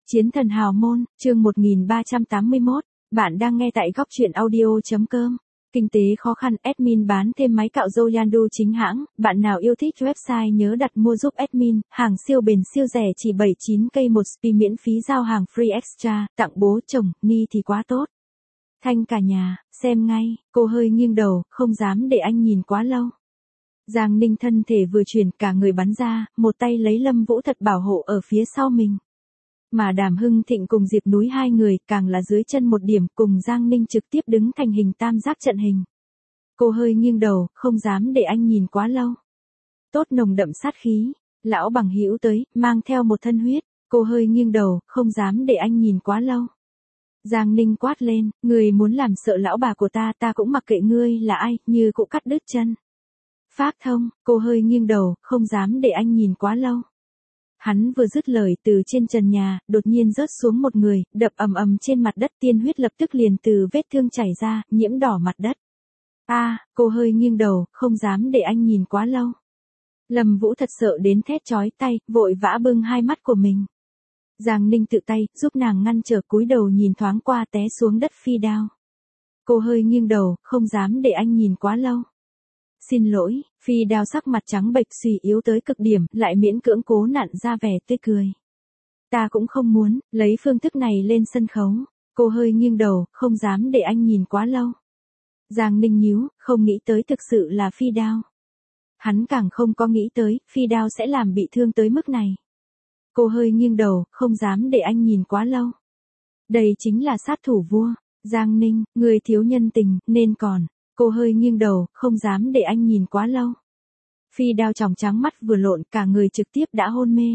Chiến thần hào môn, chương 1381, bạn đang nghe tại góc truyện audio.com. Kinh tế khó khăn, admin bán thêm máy cạo râu Yandu chính hãng, bạn nào yêu thích website nhớ đặt mua giúp admin, hàng siêu bền siêu rẻ chỉ 79k một spi miễn phí giao hàng free extra, tặng bố chồng, ni thì quá tốt. Thanh cả nhà, xem ngay, cô hơi nghiêng đầu, không dám để anh nhìn quá lâu. Giang Ninh thân thể vừa chuyển cả người bắn ra, một tay lấy Lâm Vũ thật bảo hộ ở phía sau mình. Mà Đàm Hưng Thịnh cùng Diệp Núi hai người càng là dưới chân một điểm cùng Giang Ninh trực tiếp đứng thành hình tam giác trận hình. Cô hơi nghiêng đầu, không dám để anh nhìn quá lâu. Tốt nồng đậm sát khí, lão bằng hữu tới, mang theo một thân huyết, cô hơi nghiêng đầu, không dám để anh nhìn quá lâu. Giang Ninh quát lên, người muốn làm sợ lão bà của ta cũng mặc kệ ngươi là ai, như cụ cắt đứt chân. Phác thông, cô hơi nghiêng đầu, không dám để anh nhìn quá lâu. Hắn vừa dứt lời từ trên trần nhà, đột nhiên rớt xuống một người, đập ầm ầm trên mặt đất, tiên huyết lập tức liền từ vết thương chảy ra, nhiễm đỏ mặt đất. Cô hơi nghiêng đầu, không dám để anh nhìn quá lâu. Lâm Vũ thật sợ đến thét chói tay, vội vã bưng hai mắt của mình. Giang Ninh tự tay, giúp nàng ngăn trở, cúi đầu nhìn thoáng qua té xuống đất phi đao. Cô hơi nghiêng đầu, không dám để anh nhìn quá lâu. Xin lỗi, phi đao sắc mặt trắng bệch suy yếu tới cực điểm, lại miễn cưỡng cố nặn ra vẻ tươi cười. Ta cũng không muốn, lấy phương thức này lên sân khấu. Cô hơi nghiêng đầu, không dám để anh nhìn quá lâu. Giang Ninh nhíu, không nghĩ tới thực sự là phi đao. Hắn càng không có nghĩ tới, phi đao sẽ làm bị thương tới mức này. Cô hơi nghiêng đầu, không dám để anh nhìn quá lâu. Đây chính là sát thủ vua. Giang Ninh, người thiếu nhân tình, nên còn. Cô hơi nghiêng đầu, không dám để anh nhìn quá lâu. Phi đao tròng trắng mắt vừa lộn, cả người trực tiếp đã hôn mê.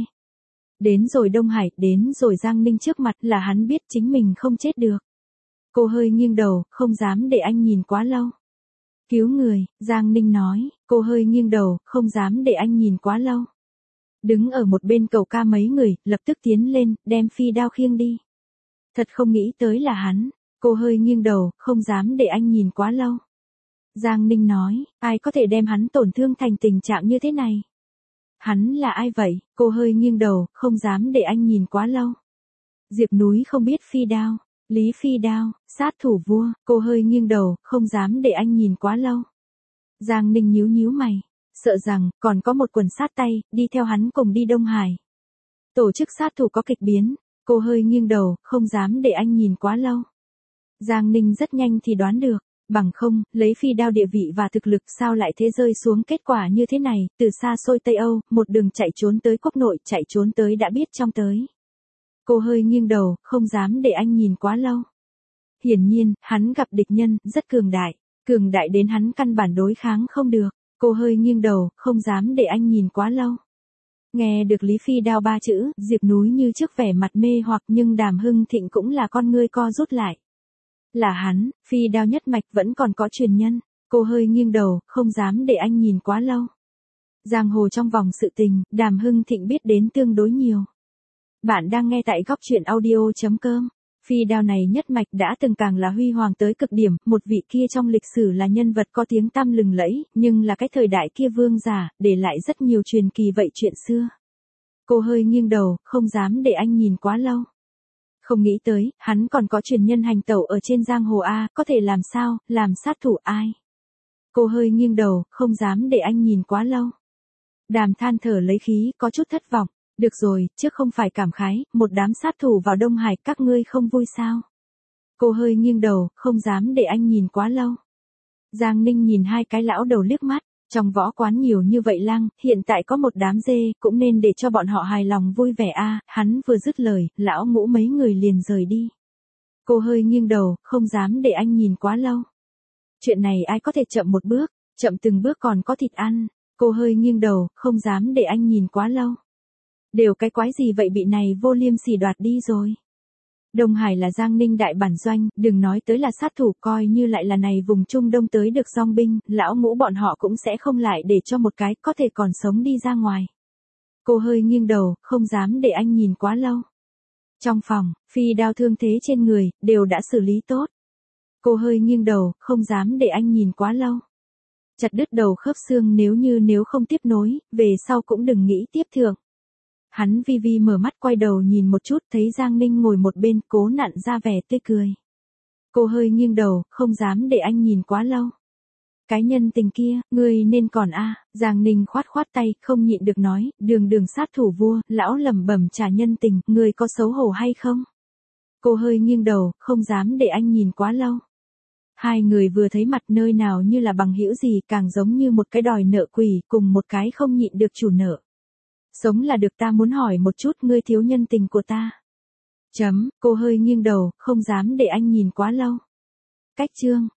Đến rồi Đông Hải, đến rồi Giang Ninh trước mặt là hắn biết chính mình không chết được. Cô hơi nghiêng đầu, không dám để anh nhìn quá lâu. Cứu người, Giang Ninh nói, cô hơi nghiêng đầu, không dám để anh nhìn quá lâu. Đứng ở một bên cầu ca mấy người, lập tức tiến lên, đem phi đao khiêng đi. Thật không nghĩ tới là hắn, cô hơi nghiêng đầu, không dám để anh nhìn quá lâu. Giang Ninh nói, ai có thể đem hắn tổn thương thành tình trạng như thế này? Hắn là ai vậy? Cô hơi nghiêng đầu, không dám để anh nhìn quá lâu. Diệp Núi không biết phi đao, Lý Phi Đao, sát thủ vua, cô hơi nghiêng đầu, không dám để anh nhìn quá lâu. Giang Ninh nhíu nhíu mày, sợ rằng còn có một quần sát tay, đi theo hắn cùng đi Đông Hải. Tổ chức sát thủ có kịch biến, cô hơi nghiêng đầu, không dám để anh nhìn quá lâu. Giang Ninh rất nhanh thì đoán được. Bằng không, lấy phi đao địa vị và thực lực sao lại thế rơi xuống kết quả như thế này, từ xa xôi Tây Âu, một đường chạy trốn tới quốc nội, chạy trốn tới đã biết trong tới. Cô hơi nghiêng đầu, không dám để anh nhìn quá lâu. Hiển nhiên, hắn gặp địch nhân, rất cường đại đến hắn căn bản đối kháng không được. Cô hơi nghiêng đầu, không dám để anh nhìn quá lâu. Nghe được Lý Phi Đao ba chữ, Diệp Núi như trước vẻ mặt mê hoặc nhưng Đàm Hưng Thịnh cũng là con ngươi co rút lại. Là hắn, phi đao nhất mạch vẫn còn có truyền nhân. Cô hơi nghiêng đầu, không dám để anh nhìn quá lâu. Giang hồ trong vòng sự tình, Đàm Hưng Thịnh biết đến tương đối nhiều. Bạn đang nghe tại góc truyện audio.com. Phi đao này nhất mạch đã từng càng là huy hoàng tới cực điểm, một vị kia trong lịch sử là nhân vật có tiếng tăm lừng lẫy, nhưng là cái thời đại kia vương giả, để lại rất nhiều truyền kỳ vậy chuyện xưa. Cô hơi nghiêng đầu, không dám để anh nhìn quá lâu. Không nghĩ tới, hắn còn có truyền nhân hành tẩu ở trên giang hồ có thể làm sao, làm sát thủ ai. Cô hơi nghiêng đầu, không dám để anh nhìn quá lâu. Đàm than thở lấy khí, có chút thất vọng. Được rồi, trước không phải cảm khái, một đám sát thủ vào Đông Hải, các ngươi không vui sao? Cô hơi nghiêng đầu, không dám để anh nhìn quá lâu. Giang Ninh nhìn hai cái lão đầu liếc mắt. Trong võ quán nhiều như vậy lang, hiện tại có một đám dê, cũng nên để cho bọn họ hài lòng vui vẻ hắn vừa dứt lời, lão ngũ mấy người liền rời đi. Cô hơi nghiêng đầu, không dám để anh nhìn quá lâu. Chuyện này ai có thể chậm một bước, chậm từng bước còn có thịt ăn. Cô hơi nghiêng đầu, không dám để anh nhìn quá lâu. Đều cái quái gì vậy bị này vô liêm sỉ đoạt đi rồi. Đông Hải là Giang Ninh đại bản doanh, đừng nói tới là sát thủ, coi như lại là này vùng Trung Đông tới được dong binh, lão ngũ bọn họ cũng sẽ không lại để cho một cái có thể còn sống đi ra ngoài. Cô hơi nghiêng đầu, không dám để anh nhìn quá lâu. Trong phòng, phi đao thương thế trên người, đều đã xử lý tốt. Cô hơi nghiêng đầu, không dám để anh nhìn quá lâu. Chặt đứt đầu khớp xương nếu không tiếp nối, về sau cũng đừng nghĩ tiếp thượng. Hắn vi vi mở mắt quay đầu nhìn một chút thấy Giang Ninh ngồi một bên cố nặn ra vẻ tươi cười. Cô hơi nghiêng đầu, không dám để anh nhìn quá lâu. Cái nhân tình kia, ngươi nên còn Giang Ninh khoát khoát tay, không nhịn được nói, đường đường sát thủ vua, lão lẩm bẩm trả nhân tình, ngươi có xấu hổ hay không? Cô hơi nghiêng đầu, không dám để anh nhìn quá lâu. Hai người vừa thấy mặt nơi nào như là bằng hữu gì, càng giống như một cái đòi nợ quỷ, cùng một cái không nhịn được chủ nợ. Sống là được, ta muốn hỏi một chút, ngươi thiếu nhân tình của ta. Cô hơi nghiêng đầu, không dám để anh nhìn quá lâu. Cách chương